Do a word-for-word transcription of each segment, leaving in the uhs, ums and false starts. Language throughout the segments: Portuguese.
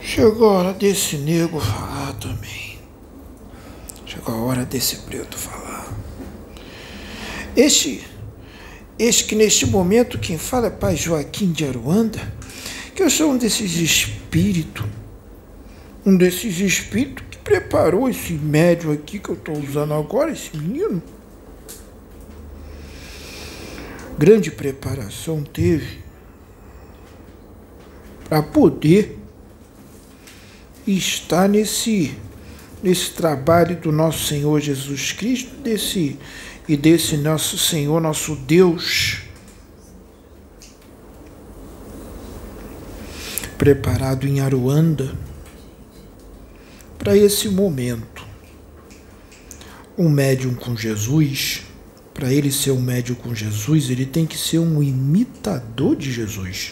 Chegou a hora desse nego falar também. Chegou a hora desse preto falar. Este, este que neste momento quem fala é Pai Joaquim de Aruanda, que eu sou um desses espíritos, um desses espíritos que preparou esse médium aqui que eu estou usando agora, esse menino. Grande preparação teve para poder estar nesse, nesse trabalho do nosso Senhor Jesus Cristo desse, e desse nosso Senhor, nosso Deus, preparado em Aruanda para esse momento. Um médium com Jesus, para ele ser um médium com Jesus, ele tem que ser um imitador de Jesus.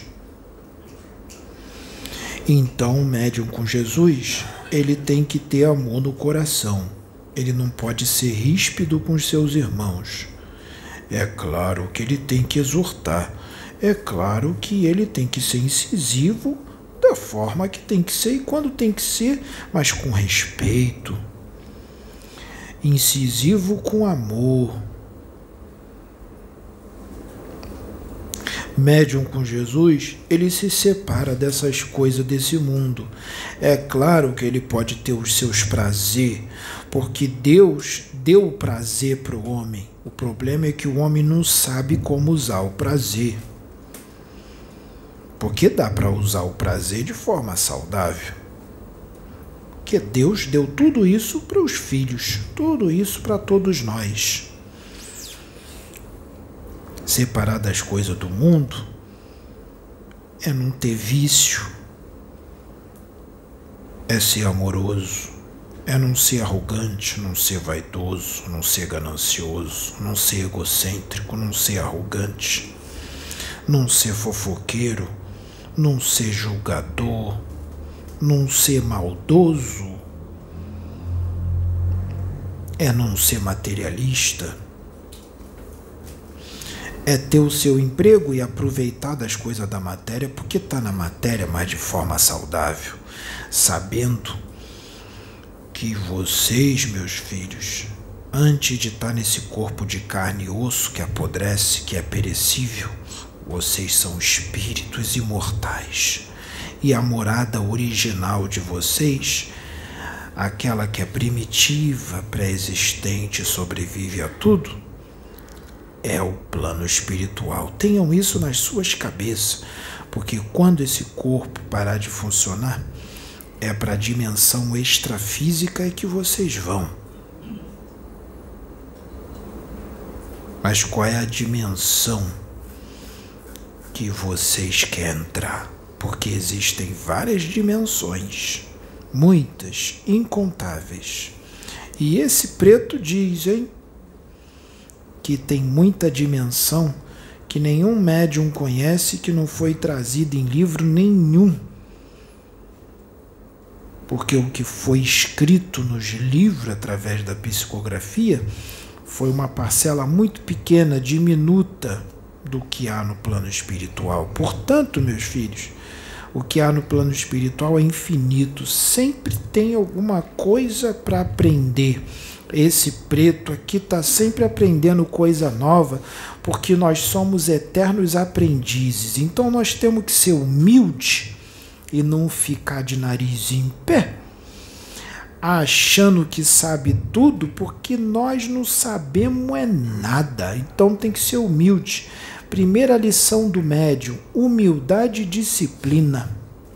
Então, um médium com Jesus, ele tem que ter amor no coração. Ele não pode ser ríspido com os seus irmãos. É claro que ele tem que exortar. É claro que ele tem que ser incisivo da forma que tem que ser e quando tem que ser, mas com respeito. Incisivo com amor. Médium com Jesus, ele se separa dessas coisas desse mundo. É claro que ele pode ter os seus prazeres, porque Deus deu o prazer para o homem. O problema é que o homem não sabe como usar o prazer. Porque dá para usar o prazer de forma saudável. Porque Deus deu tudo isso para os filhos, tudo isso para todos nós. Separar das coisas do mundo é não ter vício, é ser amoroso, é não ser arrogante, não ser vaidoso, não ser ganancioso, não ser egocêntrico, não ser arrogante, não ser fofoqueiro, não ser julgador, não ser maldoso, é não ser materialista. É ter o seu emprego e aproveitar das coisas da matéria, porque está na matéria, mas de forma saudável, sabendo que vocês, meus filhos, antes de estar nesse corpo de carne e osso que apodrece, que é perecível, vocês são espíritos imortais. E a morada original de vocês, aquela que é primitiva, pré-existente, sobrevive a tudo, é o plano espiritual. Tenham isso nas suas cabeças, porque quando esse corpo parar de funcionar, é para a dimensão extrafísica que vocês vão. Mas qual é a dimensão que vocês querem entrar? Porque existem várias dimensões, muitas, incontáveis. E esse preto diz, hein, que tem muita dimensão que nenhum médium conhece, que não foi trazido em livro nenhum. Porque o que foi escrito nos livros através da psicografia foi uma parcela muito pequena, diminuta do que há no plano espiritual. Portanto, meus filhos, o que há no plano espiritual é infinito. Sempre tem alguma coisa para aprender. Esse preto aqui está sempre aprendendo coisa nova, porque nós somos eternos aprendizes. Então nós temos que ser humildes e não ficar de nariz em pé, achando que sabe tudo, porque nós não sabemos é nada. Então tem que ser humilde. Primeira lição do médium: humildade e disciplina.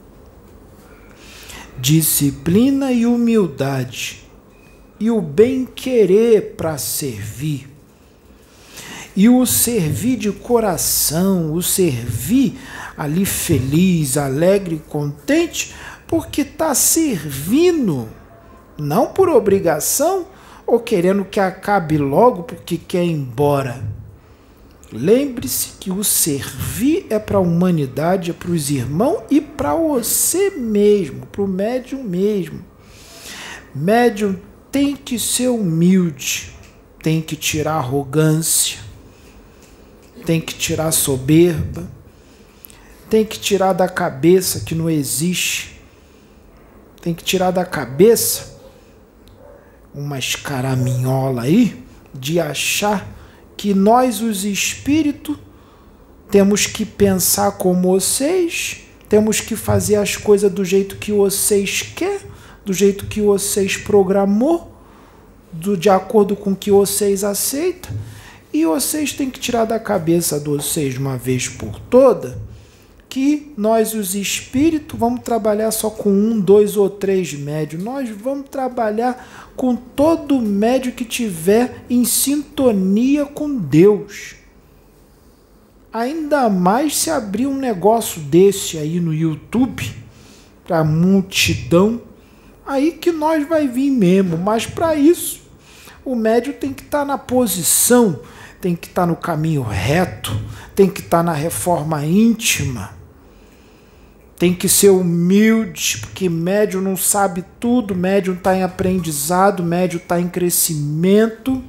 Disciplina e humildade. E o bem-querer para servir. E o servir de coração, o servir ali feliz, alegre, contente, porque está servindo, não por obrigação ou querendo que acabe logo porque quer ir embora. Lembre-se que o servir é para a humanidade, é para os irmãos e para você mesmo, para o médium mesmo. Médium tem que ser humilde, tem que tirar arrogância, tem que tirar soberba, tem que tirar da cabeça que não existe tem que tirar da cabeça uma escaraminhola aí de achar que nós, os espíritos, temos que pensar como vocês, temos que fazer as coisas do jeito que vocês querem, do jeito que vocês programou, do, de acordo com o que vocês aceitam, e vocês têm que tirar da cabeça de vocês, uma vez por toda, que nós, os espíritos, vamos trabalhar só com um, dois ou três médios. Nós vamos trabalhar com todo médio que tiver em sintonia com Deus. Ainda mais se abrir um negócio desse aí no YouTube, para multidão, aí que nós vai vir mesmo. Mas para isso, o médium tem que estar na posição, tem que estar no caminho reto, tem que estar na reforma íntima, tem que ser humilde, porque médium não sabe tudo, médium está em aprendizado, médium está em crescimento.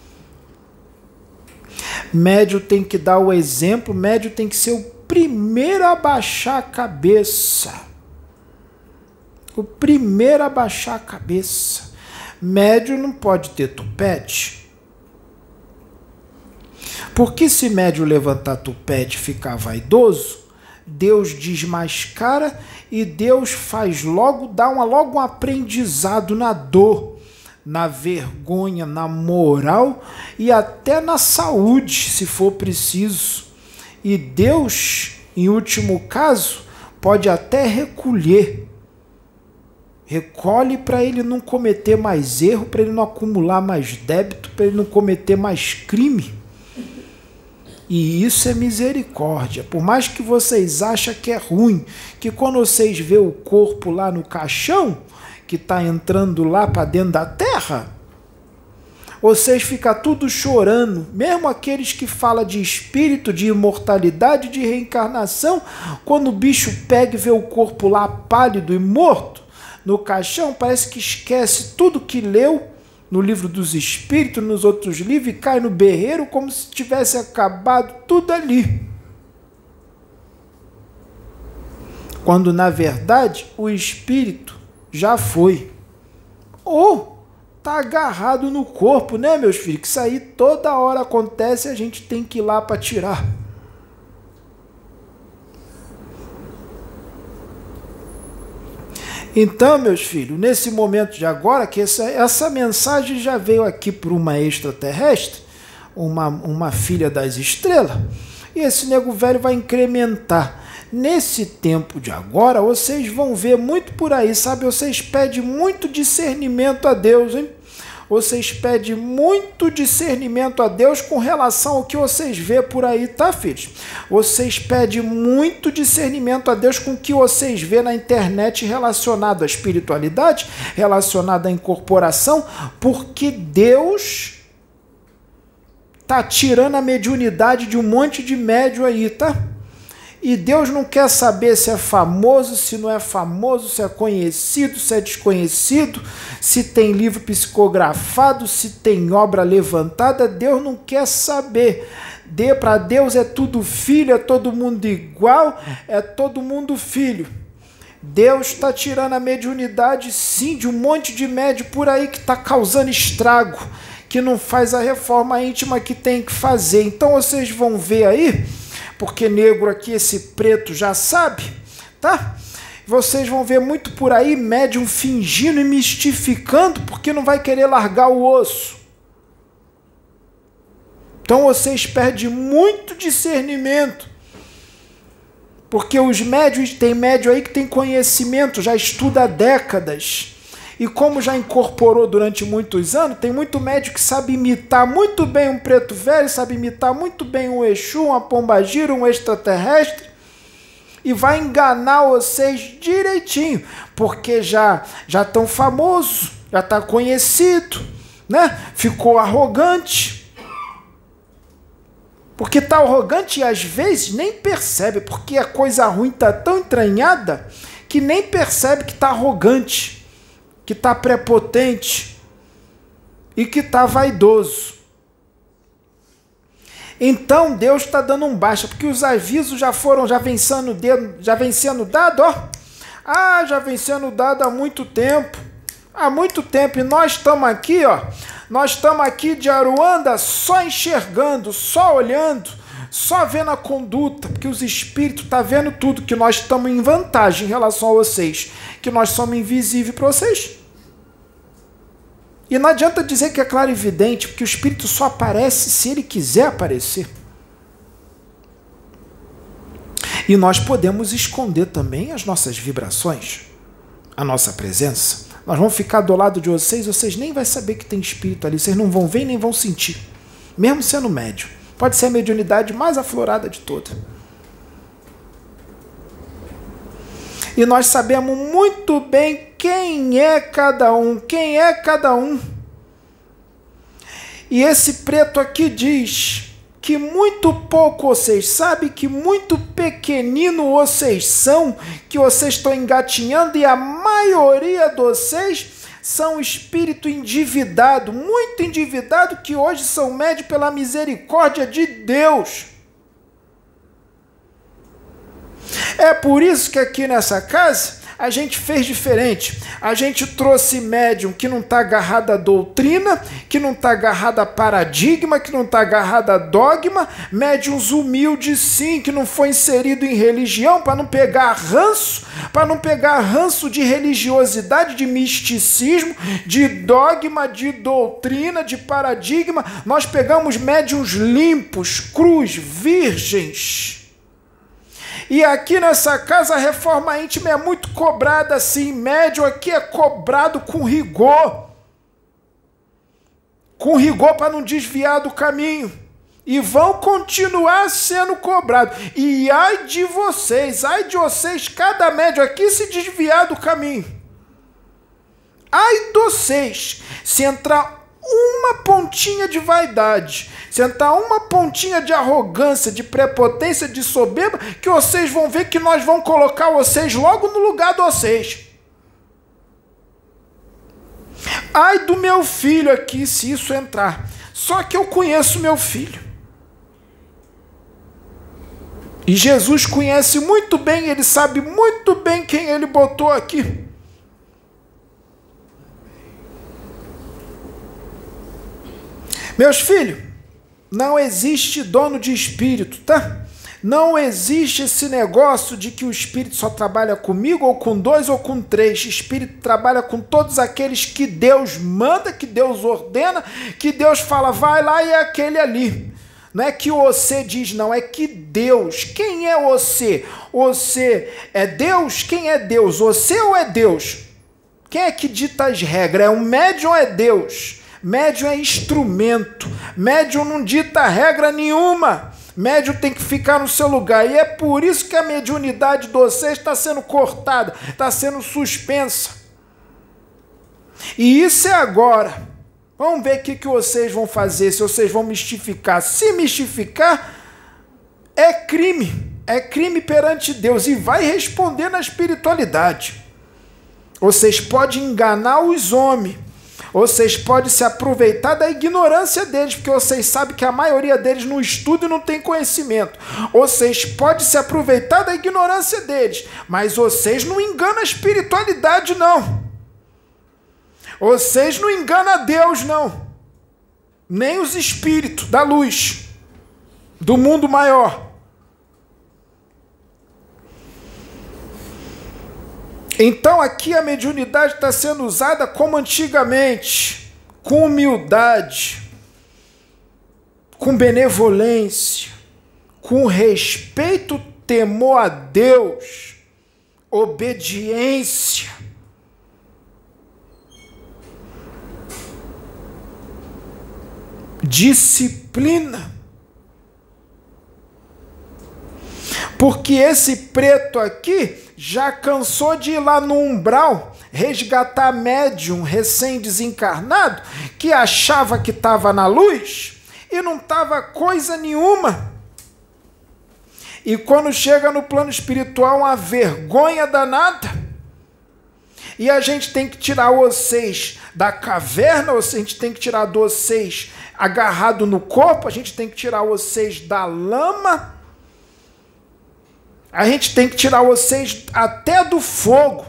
Médium tem que dar o exemplo, médium tem que ser o primeiro a baixar a cabeça. O primeiro a baixar a cabeça. Médium não pode ter tupete. Porque se médium levantar tupete e ficar vaidoso, Deus desmascara e Deus faz logo, dá uma, logo um aprendizado na dor, na vergonha, na moral e até na saúde, se for preciso. E Deus, em último caso, pode até recolher. Recolhe para ele não cometer mais erro, para ele não acumular mais débito, para ele não cometer mais crime. E isso é misericórdia. Por mais que vocês achem que é ruim, que quando vocês vê o corpo lá no caixão, que está entrando lá para dentro da terra, vocês ficam tudo chorando. Mesmo aqueles que falam de espírito, de imortalidade, de reencarnação, quando o bicho pega e vê o corpo lá pálido e morto no caixão, parece que esquece tudo que leu no livro dos espíritos, nos outros livros, e cai no berreiro como se tivesse acabado tudo ali. Quando, na verdade, o espírito já foi. Ou está agarrado no corpo, né, meus filhos? Que isso aí toda hora acontece e a gente tem que ir lá para tirar. Então, meus filhos, nesse momento de agora, que essa, essa mensagem já veio aqui por uma extraterrestre, uma, uma filha das estrelas, e esse nego velho vai incrementar. Nesse tempo de agora, vocês vão ver muito por aí, sabe? Vocês pedem muito discernimento a Deus, hein? Vocês pedem muito discernimento a Deus com relação ao que vocês vê por aí, tá, filhos? Vocês pedem muito discernimento a Deus com o que vocês vê na internet relacionado à espiritualidade, relacionado à incorporação, porque Deus tá tirando a mediunidade de um monte de médium aí, tá? E Deus não quer saber se é famoso, se não é famoso, se é conhecido, se é desconhecido, se tem livro psicografado, se tem obra levantada. Deus não quer saber. De, para Deus é tudo filho, é todo mundo igual, é todo mundo filho. Deus está tirando a mediunidade, sim, de um monte de médium por aí que está causando estrago, que não faz a reforma íntima que tem que fazer. Então vocês vão ver aí, porque negro aqui, esse preto já sabe, tá? Vocês vão ver muito por aí médium fingindo e mistificando porque não vai querer largar o osso. Então vocês perdem muito discernimento, porque os médios, tem médium aí que tem conhecimento, já estuda há décadas, e como já incorporou durante muitos anos, tem muito médium que sabe imitar muito bem um preto velho, sabe imitar muito bem um Exu, uma pombagira, um extraterrestre, e vai enganar vocês direitinho, porque já já tão famoso, já está conhecido, né? Ficou arrogante. Porque está arrogante e às vezes nem percebe, porque a coisa ruim está tão entranhada que nem percebe que está arrogante, que está prepotente e que está vaidoso. Então Deus está dando um baixa, porque os avisos já foram, já vem sendo, já vem sendo dado, ó. Ah, já vem sendo dado há muito tempo. Há muito tempo. E nós estamos aqui, ó. Nós estamos aqui de Aruanda só enxergando, só olhando, só vendo a conduta, porque os espíritos estão vendo tudo, que nós estamos em vantagem em relação a vocês, que nós somos invisíveis para vocês. E não adianta dizer que é clarividente, porque o espírito só aparece se ele quiser aparecer. E nós podemos esconder também as nossas vibrações, a nossa presença. Nós vamos ficar do lado de vocês, vocês nem vão saber que tem espírito ali, vocês não vão ver nem vão sentir, mesmo sendo médium. Pode ser a mediunidade mais aflorada de toda. E nós sabemos muito bem quem é cada um, quem é cada um. E esse preto aqui diz que muito pouco vocês sabem, que muito pequenino vocês são, que vocês estão engatinhando, e a maioria de vocês são espírito endividado, muito endividado, que hoje são médios pela misericórdia de Deus. É por isso que aqui nessa casa a gente fez diferente. A gente trouxe médium que não está agarrado a doutrina, que não está agarrado a paradigma, que não está agarrado a dogma, médiums humildes sim, que não foi inserido em religião, para não pegar ranço, para não pegar ranço de religiosidade, de misticismo, de dogma, de doutrina, de paradigma. Nós pegamos médiums limpos, crus, virgens. E aqui nessa casa a reforma íntima é muito cobrada assim, médium aqui é cobrado com rigor. Com rigor para não desviar do caminho. E vão continuar sendo cobrados. E ai de vocês, ai de vocês, cada médium aqui se desviar do caminho. Ai de vocês, se entrar uma pontinha de vaidade, se entrar uma pontinha de arrogância, de prepotência, de soberba, que vocês vão ver que nós vamos colocar vocês logo no lugar de vocês. Ai do meu filho aqui, se isso entrar. Só que eu conheço meu filho. E Jesus conhece muito bem, ele sabe muito bem quem ele botou aqui. Meus filhos, não existe dono de espírito, tá? Não existe esse negócio de que o espírito só trabalha comigo, ou com dois, ou com três. O espírito trabalha com todos aqueles que Deus manda, que Deus ordena, que Deus fala, vai lá e é aquele ali. Não é que você diz, não, é que Deus. Quem é você? Você é Deus? Quem é Deus? Você ou é Deus? Quem é que dita as regras? É um médium ou é Deus? Médium é instrumento. Médium não dita regra nenhuma. Médium tem que ficar no seu lugar. E é por isso que a mediunidade de vocês está sendo cortada, está sendo suspensa. E isso é agora. Vamos ver o que, que vocês vão fazer, se vocês vão mistificar. Se mistificar, é crime. É crime perante Deus e vai responder na espiritualidade. Vocês podem enganar os homens. Vocês podem se aproveitar da ignorância deles, porque vocês sabem que a maioria deles não estuda e não tem conhecimento. Vocês podem se aproveitar da ignorância deles, mas vocês não enganam a espiritualidade, não. Vocês não enganam a Deus, não. Nem os espíritos da luz, do mundo maior. Então aqui a mediunidade está sendo usada como antigamente, com humildade, com benevolência, com respeito, temor a Deus, obediência. Disciplina. Porque esse preto aqui já cansou de ir lá no umbral resgatar médium recém-desencarnado que achava que estava na luz e não estava coisa nenhuma. E quando chega no plano espiritual, uma vergonha danada. E a gente tem que tirar vocês da caverna, ou a gente tem que tirar vocês agarrado no corpo, a gente tem que tirar vocês da lama. A gente tem que tirar vocês até do fogo.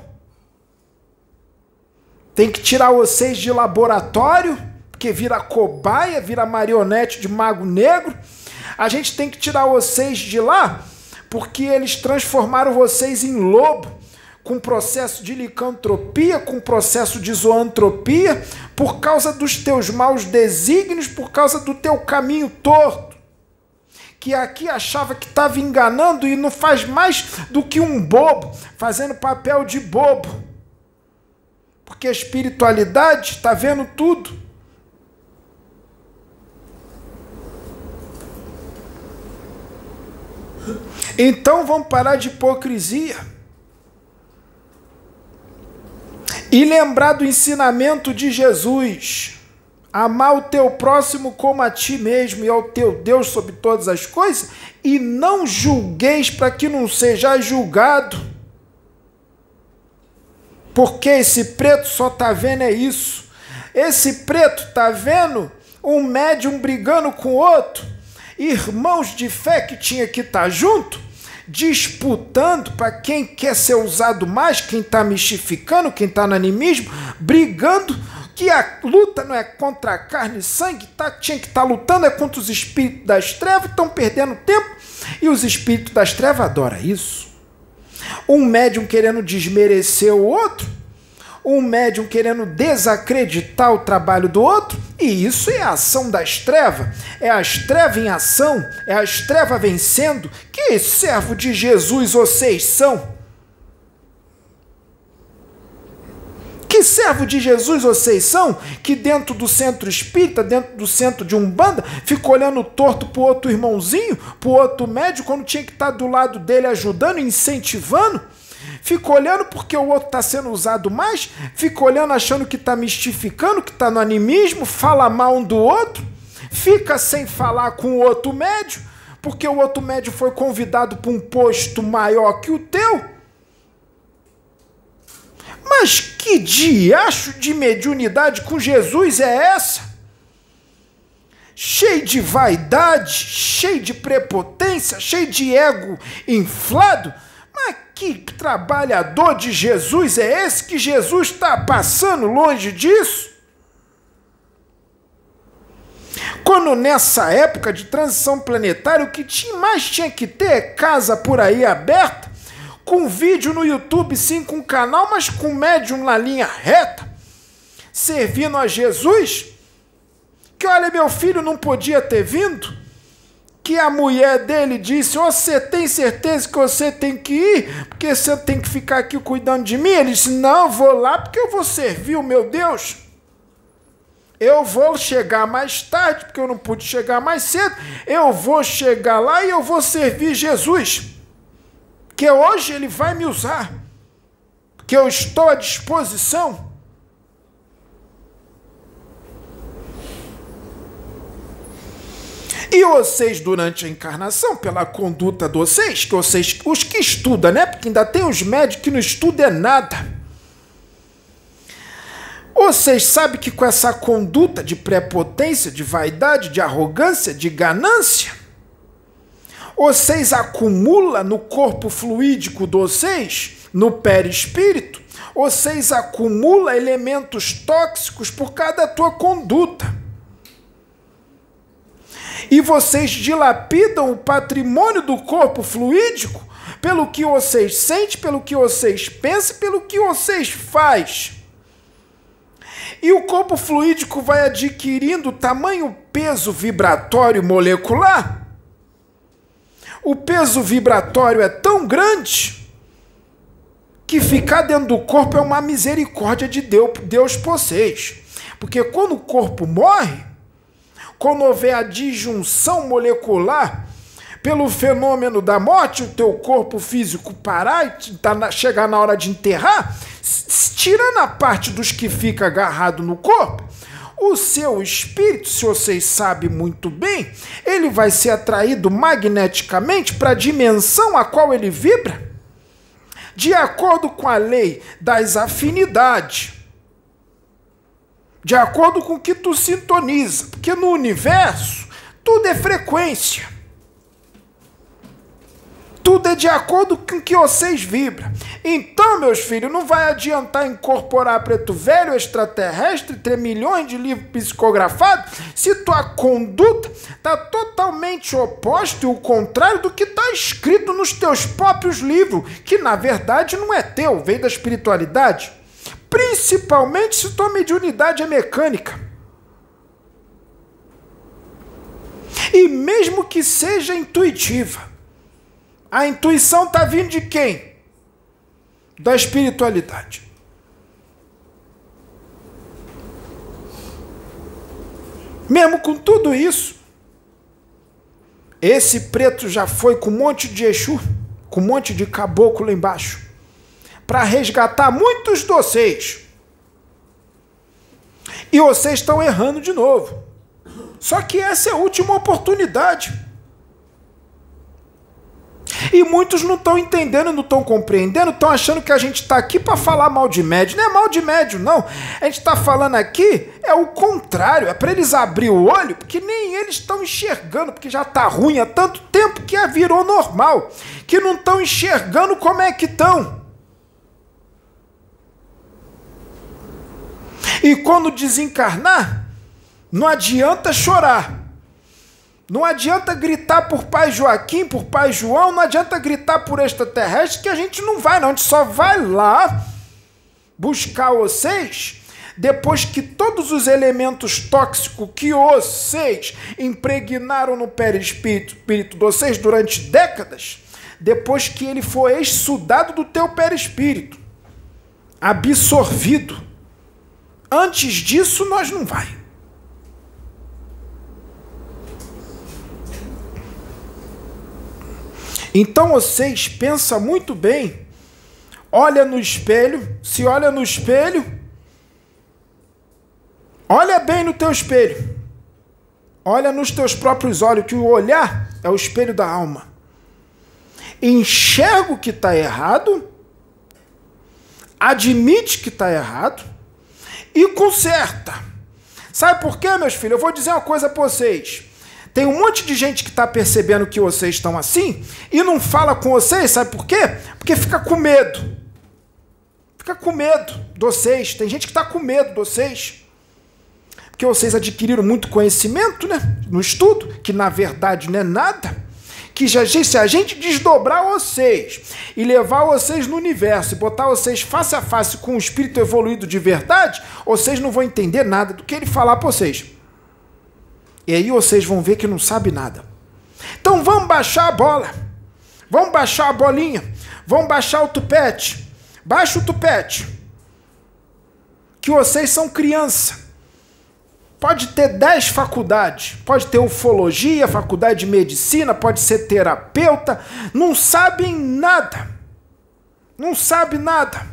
Tem que tirar vocês de laboratório, porque vira cobaia, vira marionete de mago negro. A gente tem que tirar vocês de lá, porque eles transformaram vocês em lobo, com processo de licantropia, com processo de zoantropia, por causa dos teus maus desígnios, por causa do teu caminho torto. Que aqui achava que estava enganando e não faz mais do que um bobo, fazendo papel de bobo. Porque a espiritualidade está vendo tudo. Então vamos parar de hipocrisia. E lembrar do ensinamento de Jesus. Amar o teu próximo como a ti mesmo e ao teu Deus sobre todas as coisas, e não julgueis para que não sejais julgado. Porque esse preto só está vendo é isso. Esse preto está vendo um médium brigando com outro, irmãos de fé que tinha que estar junto, disputando para quem quer ser usado mais, quem está mistificando, quem está no animismo, brigando, que a luta não é contra a carne e sangue, tá, tinha que estar tá lutando é contra os espíritos das trevas, estão perdendo tempo, e os espíritos das trevas adoram isso. Um médium querendo desmerecer o outro, um médium querendo desacreditar o trabalho do outro, e isso é a ação das trevas, é as trevas em ação, é as trevas vencendo. Que servo de Jesus vocês são? Que servo de Jesus vocês são, que dentro do centro espírita, dentro do centro de Umbanda, fica olhando torto para o outro irmãozinho, para o outro médium, quando tinha que estar do lado dele ajudando, incentivando? Fica olhando porque o outro está sendo usado mais? Fica olhando achando que está mistificando, que está no animismo, fala mal um do outro? Fica sem falar com o outro médium, porque o outro médium foi convidado para um posto maior que o teu? Mas que diacho de mediunidade com Jesus é essa? Cheio de vaidade, cheio de prepotência, cheio de ego inflado. Mas que trabalhador de Jesus é esse, que Jesus está passando longe disso? Quando nessa época de transição planetária, o que tinha, mais tinha que ter é casa por aí aberta, com vídeo no YouTube, sim, com canal, mas com médium na linha reta, servindo a Jesus, que olha, meu filho não podia ter vindo, que a mulher dele disse, você tem certeza que você tem que ir, porque você tem que ficar aqui cuidando de mim? Ele disse, não, vou lá porque eu vou servir o meu Deus, eu vou chegar mais tarde, porque eu não pude chegar mais cedo, eu vou chegar lá e eu vou servir Jesus, que hoje ele vai me usar, que eu estou à disposição. E vocês, durante a encarnação, pela conduta de vocês, que vocês, os que estudam, né? Porque ainda tem os médicos que não estudam é nada. Vocês sabem que com essa conduta de prepotência, de vaidade, de arrogância, de ganância, vocês acumulam no corpo fluídico de vocês, no perispírito, vocês acumulam elementos tóxicos por causa da tua conduta. E vocês dilapidam o patrimônio do corpo fluídico pelo que vocês sentem, pelo que vocês pensam, pelo que vocês fazem. E o corpo fluídico vai adquirindo tamanho peso vibratório molecular. O peso vibratório é tão grande que ficar dentro do corpo é uma misericórdia de Deus, Deus por vocês. Porque quando o corpo morre, quando houver a disjunção molecular, pelo fenômeno da morte, o teu corpo físico parar e tá, chegar na hora de enterrar, tirando a parte dos que fica agarrado no corpo, o seu espírito, se vocês sabem muito bem, ele vai ser atraído magneticamente para a dimensão a qual ele vibra, de acordo com a lei das afinidades, de acordo com o que tu sintoniza, porque no universo tudo é frequência. tudo é de acordo com o que vocês vibram. Então, meus filhos, não vai adiantar incorporar preto velho, extraterrestre, ter milhões de livros psicografados, se tua conduta está totalmente oposta e o contrário do que está escrito nos teus próprios livros, que na verdade não é teu, veio da espiritualidade. Principalmente se tua mediunidade é mecânica. E mesmo que seja intuitiva, a intuição está vindo de quem? Da espiritualidade. Mesmo com tudo isso, esse preto já foi com um monte de Exu, com um monte de caboclo lá embaixo, para resgatar muitos de vocês. E vocês estão errando de novo. Só que essa é a última oportunidade. E muitos não estão entendendo, não estão compreendendo, estão achando que a gente está aqui para falar mal de médio. Não é mal de médio, não. A gente está falando aqui, é o contrário, é para eles abrir o olho, porque nem eles estão enxergando, porque já está ruim há tanto tempo que virou normal, que não estão enxergando como é que estão. E quando desencarnar, não adianta chorar. Não adianta gritar por pai Joaquim, por pai João, não adianta gritar por extraterrestre, que a gente não vai, não. A gente só vai lá buscar vocês depois que todos os elementos tóxicos que vocês impregnaram no perispírito espírito de vocês durante décadas, depois que ele for exsudado do teu perispírito, absorvido. Antes disso, nós não vai. Então vocês pensam muito bem, olha no espelho, se olha no espelho, olha bem no teu espelho, olha nos teus próprios olhos, que o olhar é o espelho da alma. Enxerga o que está errado, admite que está errado e conserta. Sabe por quê, meus filhos? Eu vou dizer uma coisa para vocês. Tem um monte de gente que está percebendo que vocês estão assim e não fala com vocês, sabe por quê? Porque fica com medo. Fica com medo de vocês. Tem gente que está com medo de vocês. Porque vocês adquiriram muito conhecimento, né? No estudo, que na verdade não é nada. Que já, se a gente desdobrar vocês e levar vocês no universo e botar vocês face a face com um espírito evoluído de verdade, vocês não vão entender nada do que ele falar para vocês. E aí vocês vão ver que não sabe nada. Então vamos baixar a bola. Vamos baixar a bolinha. Vamos baixar o tupete. Baixa o tupete. Que vocês são criança. Pode ter dez faculdades. Pode ter ufologia, faculdade de medicina, pode ser terapeuta. Não sabem nada. Não sabe nada.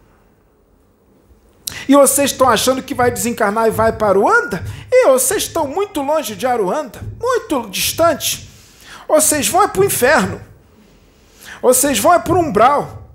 E vocês estão achando que vai desencarnar e vai para Aruanda? E vocês estão muito longe de Aruanda, muito distante. Vocês vão é para o inferno. Vocês vão é para o umbral.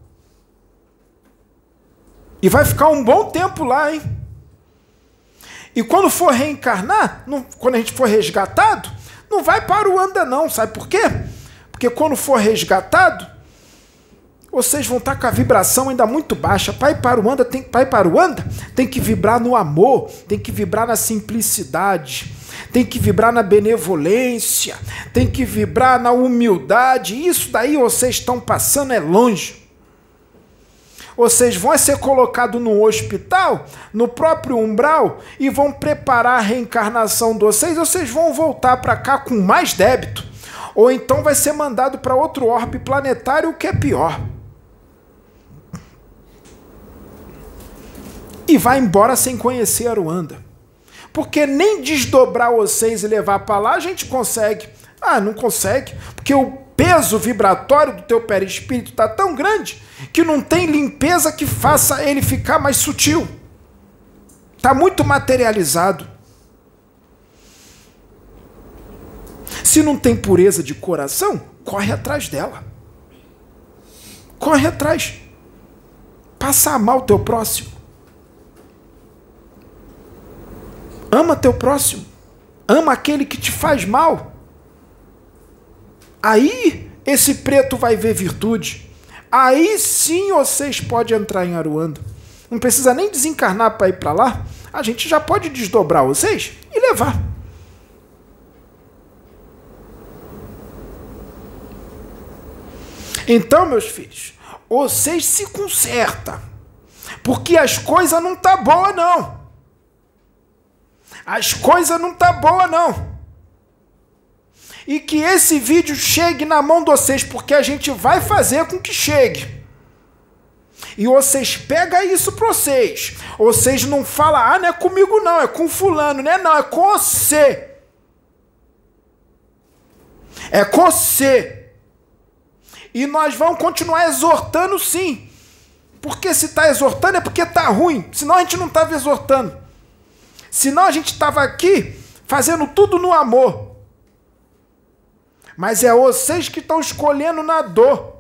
E vai ficar um bom tempo lá, hein? E quando for reencarnar, não, quando a gente for resgatado, não vai para Aruanda não, sabe por quê? Porque quando for resgatado, vocês vão estar com a vibração ainda muito baixa. Pai Paruanda tem, Pai Paruanda tem que vibrar no amor, tem que vibrar na simplicidade, tem que vibrar na benevolência, tem que vibrar na humildade. Isso daí vocês estão passando é longe. Vocês vão ser colocados no hospital, no próprio umbral, e vão preparar a reencarnação de vocês. Vocês vão voltar para cá com mais débito. Ou então vai ser mandado para outro orbe planetário, o que é pior. E vai embora sem conhecer Aruanda. Porque nem desdobrar vocês e levar para lá a gente consegue. Ah, não consegue. Porque o peso vibratório do teu perispírito está tão grande que não tem limpeza que faça ele ficar mais sutil. Está muito materializado. Se não tem pureza de coração, corre atrás dela. Corre atrás. Passa a amar o teu próximo. Ama teu próximo. Ama aquele que te faz mal. Aí esse preto vai ver virtude. Aí sim vocês podem entrar em Aruanda. Não precisa nem desencarnar para ir para lá. A gente já pode desdobrar vocês e levar. Então, meus filhos, vocês se consertam. Porque as coisas não tá boa, não. As coisas não tá boa, não. E que esse vídeo chegue na mão de vocês, porque a gente vai fazer com que chegue. E vocês pegam isso para vocês. Vocês não falam, ah, não é comigo não, é com fulano, né? Não, é com você. É com você. E nós vamos continuar exortando sim. Porque se está exortando é porque está ruim. Senão a gente não estava exortando. Senão a gente estava aqui fazendo tudo no amor. Mas é vocês que estão escolhendo na dor.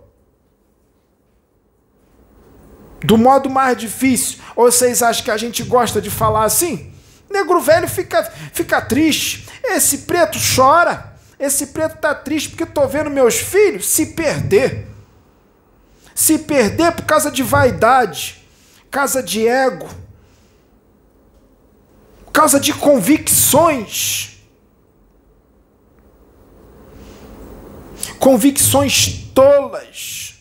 Do modo mais difícil. Ou vocês acham que a gente gosta de falar assim? Negro velho fica, fica triste. Esse preto chora. Esse preto está triste porque estou vendo meus filhos se perder. Se perder por causa de vaidade, causa de ego, por causa de convicções. Convicções tolas.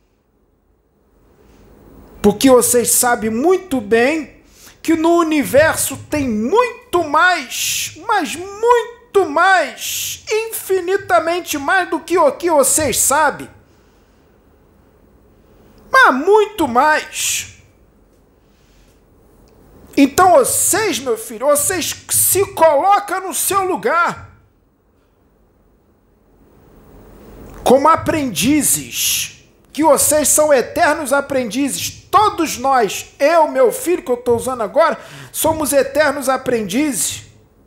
Porque vocês sabem muito bem que no universo tem muito mais, mas muito mais, infinitamente mais do que o que vocês sabem. Mas muito mais. Então vocês, meu filho, vocês se colocam no seu lugar. Como aprendizes. Que vocês são eternos aprendizes. Todos nós, eu, meu filho, que eu estou usando agora, somos eternos aprendizes.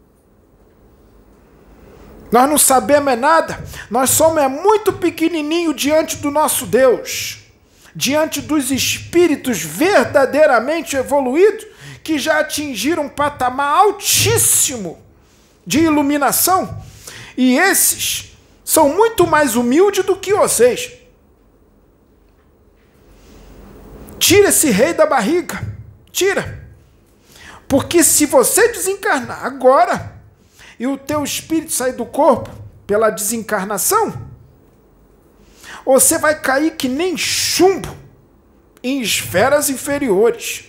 Nós não sabemos é nada. Nós somos é muito pequenininho diante do nosso Deus. Diante dos espíritos verdadeiramente evoluídos, que já atingiram um patamar altíssimo de iluminação, e esses são muito mais humildes do que vocês. Tira esse rei da barriga, tira, porque se você desencarnar agora, e o teu espírito sair do corpo pela desencarnação, você vai cair que nem chumbo em esferas inferiores.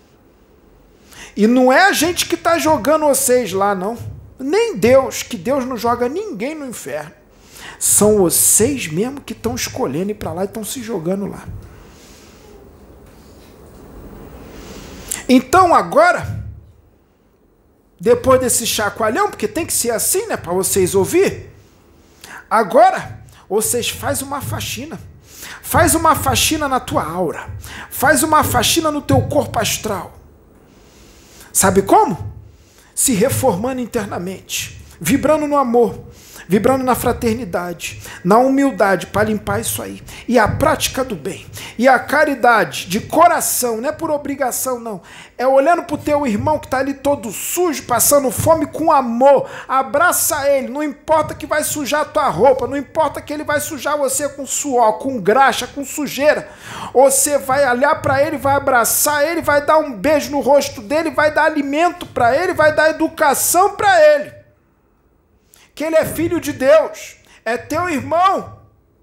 E não é a gente que está jogando vocês lá, não. Nem Deus, que Deus não joga ninguém no inferno. São vocês mesmo que estão escolhendo ir para lá e estão se jogando lá. Então agora, depois desse chacoalhão, porque tem que ser assim, né, para vocês ouvir, agora vocês fazem uma faxina. Faz uma faxina na tua aura. Faz uma faxina no teu corpo astral. Sabe como? Se reformando internamente, vibrando no amor, vibrando na fraternidade, na humildade para limpar isso aí. E a prática do bem. E a caridade de coração, não é por obrigação não. É olhando para o teu irmão que está ali todo sujo, passando fome, com amor. Abraça ele, não importa que vai sujar a tua roupa, não importa que ele vai sujar você com suor, com graxa, com sujeira. Você vai olhar para ele, vai abraçar ele, vai dar um beijo no rosto dele, vai dar alimento para ele, vai dar educação para ele. Que ele é filho de Deus, é teu irmão.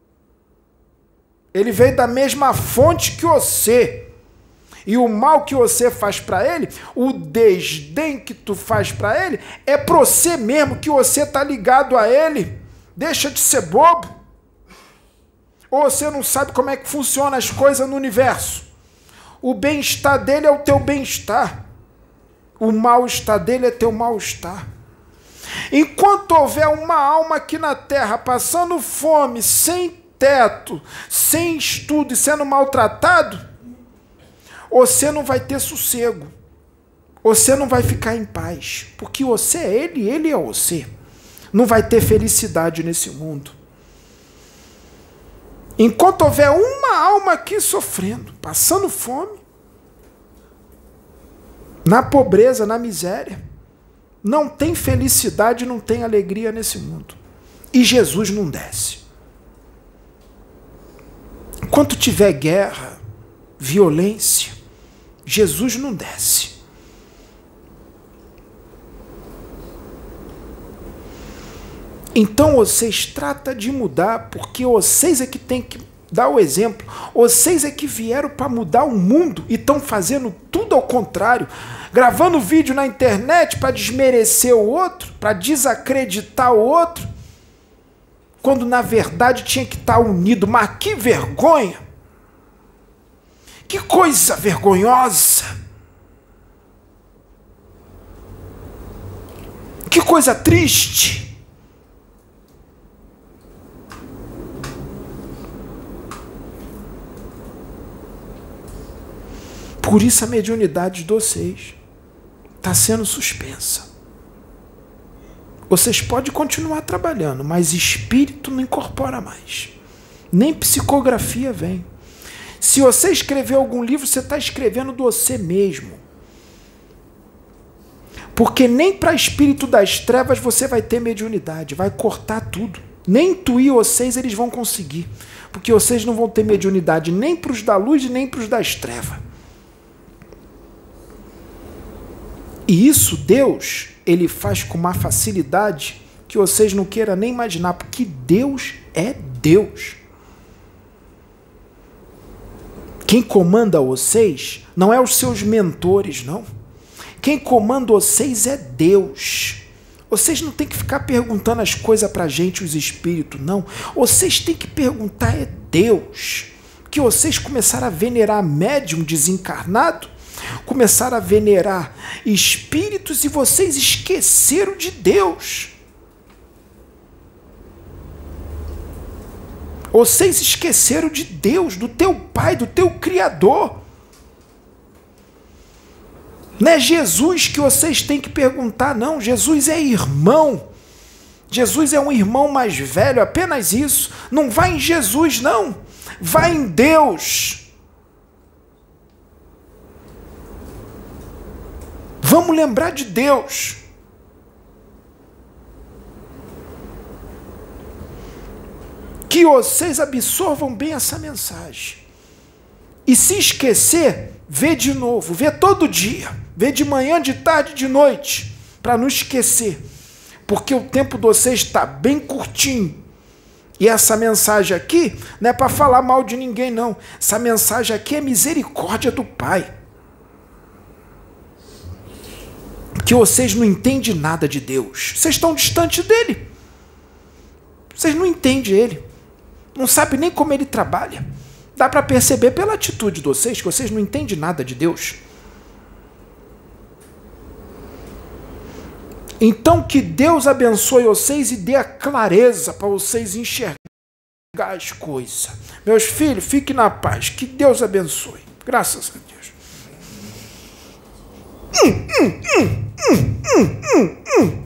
Ele veio da mesma fonte que você. E o mal que você faz para ele, o desdém que tu faz para ele, é para você mesmo, que você tá ligado a ele. Deixa de ser bobo. Ou você não sabe como é que funcionam as coisas no universo. O bem-estar dele é o teu bem-estar. O mal-estar dele é teu mal-estar. Enquanto houver uma alma aqui na Terra passando fome, sem teto, sem estudo e sendo maltratado, você não vai ter sossego. Você não vai ficar em paz. Porque você é ele e ele é você. Não vai ter felicidade nesse mundo. Enquanto houver uma alma aqui sofrendo, passando fome, na pobreza, na miséria, não tem felicidade, não tem alegria nesse mundo. E Jesus não desce. Enquanto tiver guerra, violência, Jesus não desce. Então vocês tratam de mudar, porque vocês é que tem que dar o exemplo. Vocês é que vieram para mudar o mundo e estão fazendo tudo ao contrário. Gravando vídeo na internet para desmerecer o outro, para desacreditar o outro, quando na verdade tinha que estar unido. Mas que vergonha! Que coisa vergonhosa! Que coisa triste! Por isso a mediunidade de vocês está sendo suspensa. Vocês podem continuar trabalhando, mas espírito não incorpora mais. Nem psicografia vem. Se você escrever algum livro, você está escrevendo de você mesmo. Porque nem para espírito das trevas você vai ter mediunidade. Vai cortar tudo. Nem intuir vocês eles vão conseguir. Porque vocês não vão ter mediunidade nem para os da luz e nem para os das trevas. E isso Deus, ele faz com uma facilidade que vocês não queiram nem imaginar, porque Deus é Deus. Quem comanda vocês não é os seus mentores, não. Quem comanda vocês é Deus. Vocês não têm que ficar perguntando as coisas para a gente, os espíritos, não. Vocês têm que perguntar é Deus. Que vocês começaram a venerar médium desencarnado, começaram a venerar espíritos e vocês esqueceram de Deus. Vocês esqueceram de Deus, do teu Pai, do teu Criador. Não é Jesus que vocês têm que perguntar, não. Jesus é irmão. Jesus é um irmão mais velho, apenas isso. Não vai em Jesus, não. Vai em Deus. Vamos lembrar de Deus. Que vocês absorvam bem essa mensagem. E se esquecer, vê de novo, vê todo dia. Vê de manhã, de tarde, de noite. Para não esquecer. Porque o tempo de vocês está bem curtinho. E essa mensagem aqui não é para falar mal de ninguém, não. Essa mensagem aqui é misericórdia do Pai. Que vocês não entendem nada de Deus. Vocês estão distantes dele. Vocês não entendem ele. Não sabem nem como ele trabalha. Dá para perceber pela atitude de vocês que vocês não entendem nada de Deus. Então que Deus abençoe vocês e dê a clareza para vocês enxergar as coisas. Meus filhos, fiquem na paz. Que Deus abençoe. Graças a Deus. Hum, hum, hum, hum, hum, hum, hum.